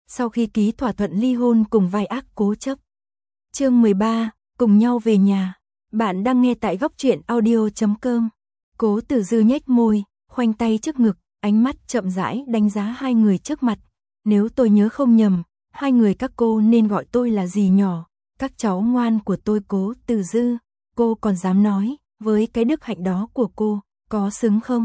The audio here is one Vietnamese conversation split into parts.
sau khi ký thỏa thuận ly hôn cùng vai ác cố chấp. Chương 13, cùng nhau về nhà. Bạn đang nghe tại góc truyện audio.com. Cố Tử Dư nhếch môi, khoanh tay trước ngực, ánh mắt chậm rãi đánh giá hai người trước mặt. Nếu tôi nhớ không nhầm, hai người các cô nên gọi tôi là dì nhỏ, các cháu ngoan của tôi Cố Tử Dư. Cô còn dám nói, với cái đức hạnh đó của cô, có xứng không?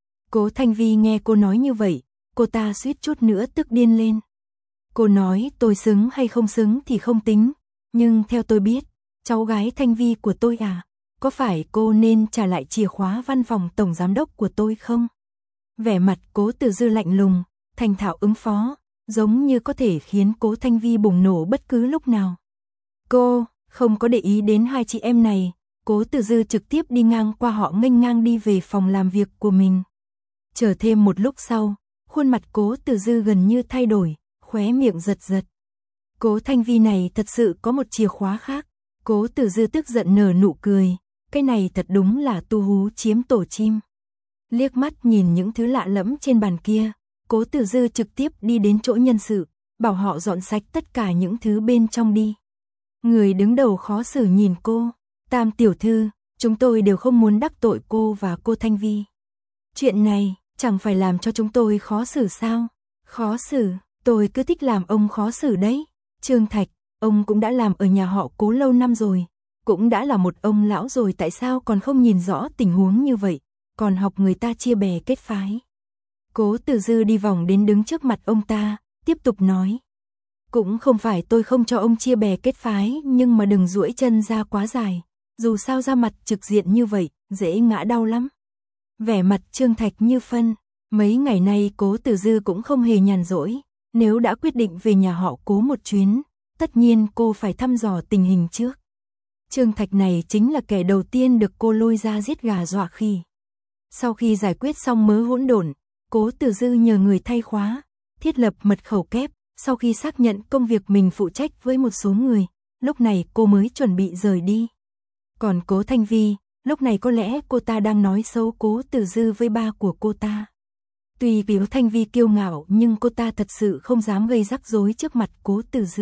Cố Thanh Vi nghe cô nói như vậy, cô ta suýt chút nữa tức điên lên. Cô nói tôi xứng hay không xứng thì không tính, nhưng theo tôi biết, cháu gái Thanh Vi của tôi à, có phải cô nên trả lại chìa khóa văn phòng tổng giám đốc của tôi không? Vẻ mặt Cố Tử Dư lạnh lùng, thành thạo ứng phó, giống như có thể khiến Cố Thanh Vi bùng nổ bất cứ lúc nào. Cô không có để ý đến hai chị em này, Cố Tử Dư trực tiếp đi ngang qua họ nghênh ngang đi về phòng làm việc của mình. Chờ thêm một lúc sau, khuôn mặt Cố Tử Dư gần như thay đổi, khóe miệng giật giật. Cố Thanh Vi này thật sự có một chìa khóa khác. Cố Tử Dư tức giận nở nụ cười, cái này thật đúng là tu hú chiếm tổ chim. Liếc mắt nhìn những thứ lạ lẫm trên bàn kia, Cố Tử Dư trực tiếp đi đến chỗ nhân sự, bảo họ dọn sạch tất cả những thứ bên trong đi. Người đứng đầu khó xử nhìn cô, Tam tiểu thư, chúng tôi đều không muốn đắc tội cô và cô Thanh Vi. Chuyện này, chẳng phải làm cho chúng tôi khó xử sao? Khó xử, tôi cứ thích làm ông khó xử đấy. Trương Thạch, ông cũng đã làm ở nhà họ Cố lâu năm rồi, cũng đã là một ông lão rồi, tại sao còn không nhìn rõ tình huống như vậy, còn học người ta chia bè kết phái. Cố Tử Dư đi vòng đến đứng trước mặt ông ta, tiếp tục nói. Cũng không phải tôi không cho ông chia bè kết phái, nhưng mà đừng duỗi chân ra quá dài, dù sao ra mặt trực diện như vậy, dễ ngã đau lắm. Vẻ mặt Trương Thạch như phân, mấy ngày nay Cố Tử Dư cũng không hề nhàn rỗi, nếu đã quyết định về nhà họ Cố một chuyến, tất nhiên cô phải thăm dò tình hình trước. Trương Thạch này chính là kẻ đầu tiên được cô lôi ra giết gà dọa khỉ. Sau khi giải quyết xong mớ hỗn độn, Cố Tử Dư nhờ người thay khóa, thiết lập mật khẩu kép, sau khi xác nhận công việc mình phụ trách với một số người, lúc này cô mới chuẩn bị rời đi. Còn Cố Thanh Vi, lúc này có lẽ cô ta đang nói xấu Cố Tử Dư với ba của cô ta. Tuy Cố Thanh Vi kiêu ngạo nhưng cô ta thật sự không dám gây rắc rối trước mặt Cố Tử Dư.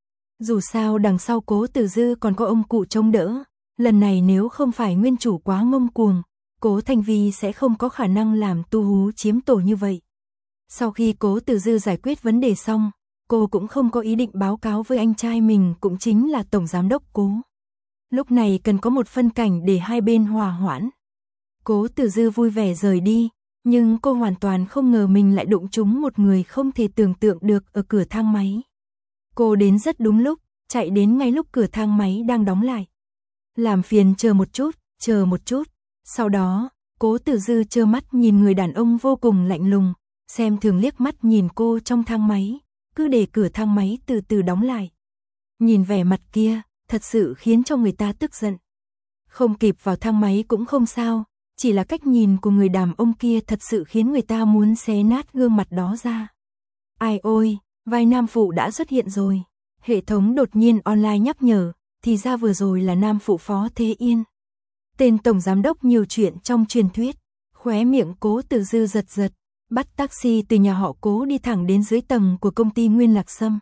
Dù sao đằng sau Cố Tử Dư còn có ông cụ chống đỡ, lần này nếu không phải nguyên chủ quá ngông cuồng, Cố Thanh Vi sẽ không có khả năng làm tu hú chiếm tổ như vậy. Sau khi Cố Tử Dư giải quyết vấn đề xong, cô cũng không có ý định báo cáo với anh trai mình, cũng chính là tổng giám đốc Cố. Lúc này cần có một phân cảnh để hai bên hòa hoãn. Cố Tử Dư vui vẻ rời đi, nhưng cô hoàn toàn không ngờ mình lại đụng trúng một người không thể tưởng tượng được ở cửa thang máy. Cô đến rất đúng lúc, chạy đến ngay lúc cửa thang máy đang đóng lại. Làm phiền chờ một chút. Sau đó, Cố Tử Dư trơ mắt nhìn người đàn ông vô cùng lạnh lùng, xem thường liếc mắt nhìn cô trong thang máy, cứ để cửa thang máy từ từ đóng lại. Nhìn vẻ mặt kia, thật sự khiến cho người ta tức giận. Không kịp vào thang máy cũng không sao, chỉ là cách nhìn của người đàn ông kia thật sự khiến người ta muốn xé nát gương mặt đó ra. Ai ôi, vai nam phụ đã xuất hiện rồi. Hệ thống đột nhiên online nhắc nhở, thì ra vừa rồi là nam phụ Phó Thế Yên. Tên tổng giám đốc nhiều chuyện trong truyền thuyết. Khóe miệng Cố Tử Dư giật giật, bắt taxi từ nhà họ Cố đi thẳng đến dưới tầng của công ty Nguyên Lạc Sâm.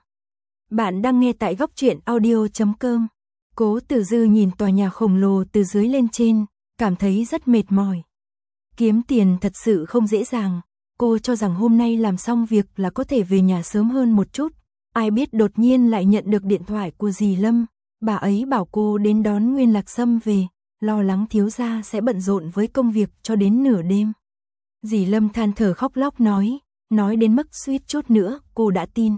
Bạn đang nghe tại góc truyện audio.com. Cố Tử Dư nhìn tòa nhà khổng lồ từ dưới lên trên, cảm thấy rất mệt mỏi. Kiếm tiền thật sự không dễ dàng, cô cho rằng hôm nay làm xong việc là có thể về nhà sớm hơn một chút. Ai biết đột nhiên lại nhận được điện thoại của dì Lâm, bà ấy bảo cô đến đón Nguyên Lạc Sâm về, lo lắng thiếu gia sẽ bận rộn với công việc cho đến nửa đêm. Dì Lâm than thở khóc lóc nói đến mức suýt chút nữa cô đã tin.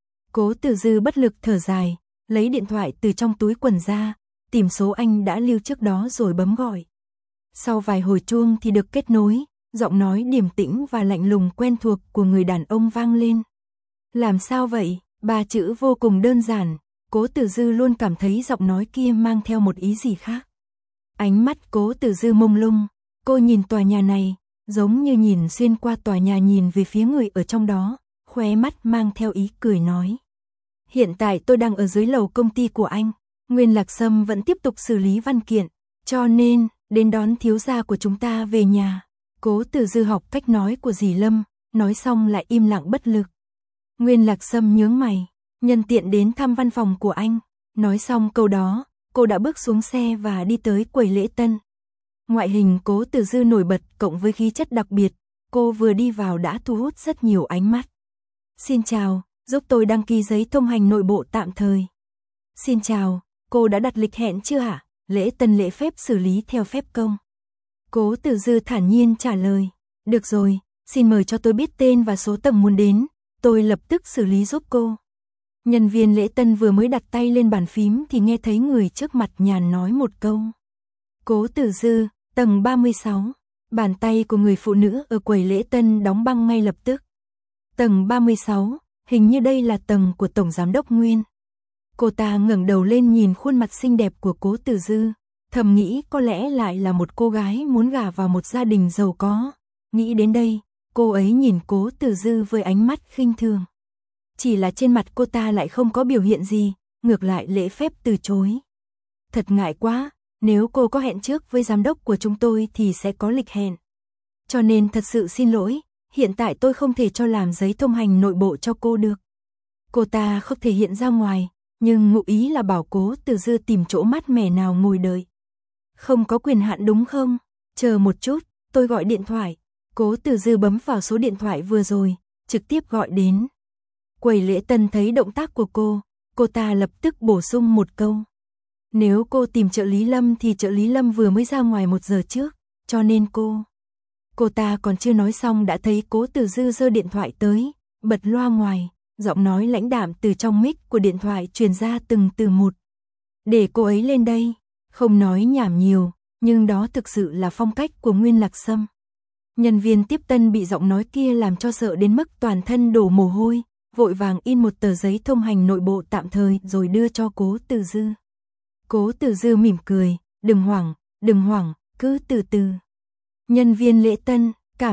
Cố Tử Dư bất lực thở dài, lấy điện thoại từ trong túi quần ra, tìm số anh đã lưu trước đó rồi bấm gọi. Sau vài hồi chuông thì được kết nối, giọng nói điềm tĩnh và lạnh lùng quen thuộc của người đàn ông vang lên. Làm sao vậy? Ba chữ vô cùng đơn giản, Cố Tử Dư luôn cảm thấy giọng nói kia mang theo một ý gì khác. Ánh mắt Cố Tử Dư mông lung, cô nhìn tòa nhà này, giống như nhìn xuyên qua tòa nhà nhìn về phía người ở trong đó, khóe mắt mang theo ý cười nói. Hiện tại tôi đang ở dưới lầu công ty của anh, Nguyên Lạc Sâm vẫn tiếp tục xử lý văn kiện, cho nên, đến đón thiếu gia của chúng ta về nhà. Cố Tử Dư học cách nói của dì Lâm, nói xong lại im lặng bất lực. Nguyên Lạc Sâm nhướng mày, nhân tiện đến thăm văn phòng của anh. Nói xong câu đó, cô đã bước xuống xe và đi tới quầy lễ tân. Ngoại hình Cố Tử Dư nổi bật cộng với khí chất đặc biệt, cô vừa đi vào đã thu hút rất nhiều ánh mắt. Xin chào, giúp tôi đăng ký giấy thông hành nội bộ tạm thời. Xin chào, cô đã đặt lịch hẹn chưa hả? Lễ tân lễ phép xử lý theo phép công. Cố Tử Dư thản nhiên trả lời. Được rồi, xin mời cho tôi biết tên và số tầng muốn đến, tôi lập tức xử lý giúp cô. Nhân viên lễ tân vừa mới đặt tay lên bàn phím thì nghe thấy người trước mặt nhàn nói một câu. Cố Tử Dư, tầng 36. Bàn tay của người phụ nữ ở quầy lễ tân đóng băng ngay lập tức. Tầng 36, hình như đây là tầng của Tổng Giám đốc Nguyên. Cô ta ngẩng đầu lên nhìn khuôn mặt xinh đẹp của Cố Tử Dư, thầm nghĩ có lẽ lại là một cô gái muốn gả vào một gia đình giàu có. Nghĩ đến đây, cô ấy nhìn Cố Tử Dư với ánh mắt khinh thường. Chỉ là trên mặt cô ta lại không có biểu hiện gì, ngược lại lễ phép từ chối. Thật ngại quá, nếu cô có hẹn trước với giám đốc của chúng tôi thì sẽ có lịch hẹn. Cho nên thật sự xin lỗi, hiện tại tôi không thể cho làm giấy thông hành nội bộ cho cô được. Cô ta không thể hiện ra ngoài, nhưng ngụ ý là bảo Cố Tử Dư tìm chỗ mát mẻ nào ngồi đợi. Không có quyền hạn đúng không? Chờ một chút, tôi gọi điện thoại. Cố Tử Dư bấm vào số điện thoại vừa rồi, trực tiếp gọi đến. Quầy lễ tân thấy động tác của cô ta lập tức bổ sung một câu. Nếu cô tìm trợ lý Lâm thì trợ lý Lâm vừa mới ra ngoài 1 giờ trước, cho nên cô ta còn chưa nói xong đã thấy Cố Tử Dư giơ điện thoại tới, bật loa ngoài, giọng nói lãnh đạm từ trong mic của điện thoại truyền ra từng từ một. Để cô ấy lên đây, không nói nhảm nhiều, nhưng đó thực sự là phong cách của Nguyên Lạc Sâm. Nhân viên tiếp tân bị giọng nói kia làm cho sợ đến mức toàn thân đổ mồ hôi, vội vàng in một tờ giấy thông hành nội bộ tạm thời rồi đưa cho Cố Tử Dư. Cố Tử Dư mỉm cười, đừng hoảng, cứ từ từ. Nhân viên lễ tân,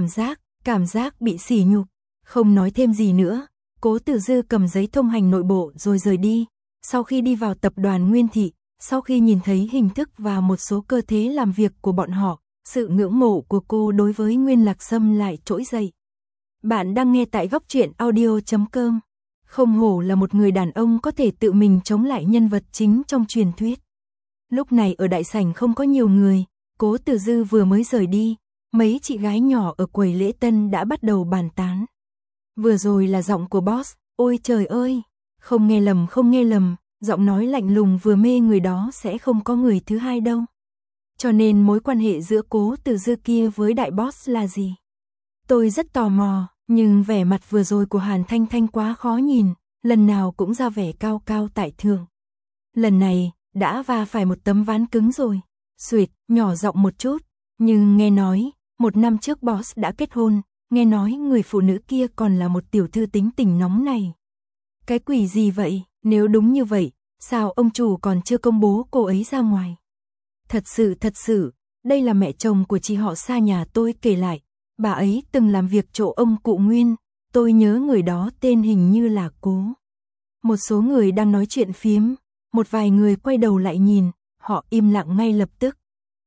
cảm giác bị sỉ nhục, không nói thêm gì nữa. Cố Tử Dư cầm giấy thông hành nội bộ rồi rời đi. Sau khi đi vào tập đoàn Nguyên Thị, sau khi nhìn thấy hình thức và một số cơ chế làm việc của bọn họ, sự ngưỡng mộ của cô đối với Nguyên Lạc Sâm lại trỗi dậy. Bạn đang nghe tại Góc Truyện Audio.com. Không hổ là một người đàn ông có thể tự mình chống lại nhân vật chính trong truyền thuyết. Lúc này ở đại sảnh không có nhiều người, Cố Tử Dư vừa mới rời đi, mấy chị gái nhỏ ở quầy lễ tân đã bắt đầu bàn tán. Vừa rồi là giọng của boss, ôi trời ơi, không nghe lầm, giọng nói lạnh lùng vừa mê người đó sẽ không có người thứ hai đâu. Cho nên mối quan hệ giữa Cố Tử Dư kia với đại boss là gì? Tôi rất tò mò, nhưng vẻ mặt vừa rồi của Hàn Thanh Thanh quá khó nhìn, lần nào cũng ra vẻ cao cao tại thượng. Lần này, đã va phải một tấm ván cứng rồi. Xuỵt, nhỏ giọng một chút, nhưng nghe nói, 1 năm trước boss đã kết hôn, nghe nói người phụ nữ kia còn là một tiểu thư tính tình nóng này. Cái quỷ gì vậy, nếu đúng như vậy, sao ông chủ còn chưa công bố cô ấy ra ngoài? Thật sự, đây là mẹ chồng của chị họ xa nhà tôi kể lại, bà ấy từng làm việc chỗ ông cụ Nguyên, tôi nhớ người đó tên hình như là Cố. Một số người đang nói chuyện phiếm, một vài người quay đầu lại nhìn, họ im lặng ngay lập tức.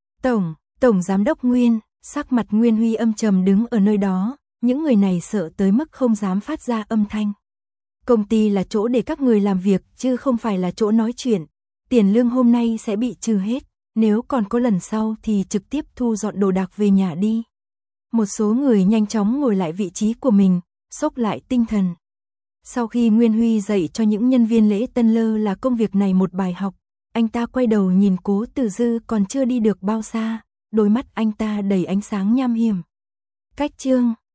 Tổng Giám đốc Nguyên, sắc mặt Nguyên Huy âm trầm đứng ở nơi đó, những người này sợ tới mức không dám phát ra âm thanh. Công ty là chỗ để các người làm việc chứ không phải là chỗ nói chuyện, tiền lương hôm nay sẽ bị trừ hết, nếu còn có lần sau thì trực tiếp thu dọn đồ đạc về nhà đi. Một số người nhanh chóng ngồi lại vị trí của mình, xốc lại tinh thần. Sau khi Nguyên Huy dạy cho những nhân viên lễ tân lơ là công việc này một bài học, anh ta quay đầu nhìn Cố Tử Dư còn chưa đi được bao xa, đôi mắt anh ta đầy ánh sáng nham hiểm. Cách chương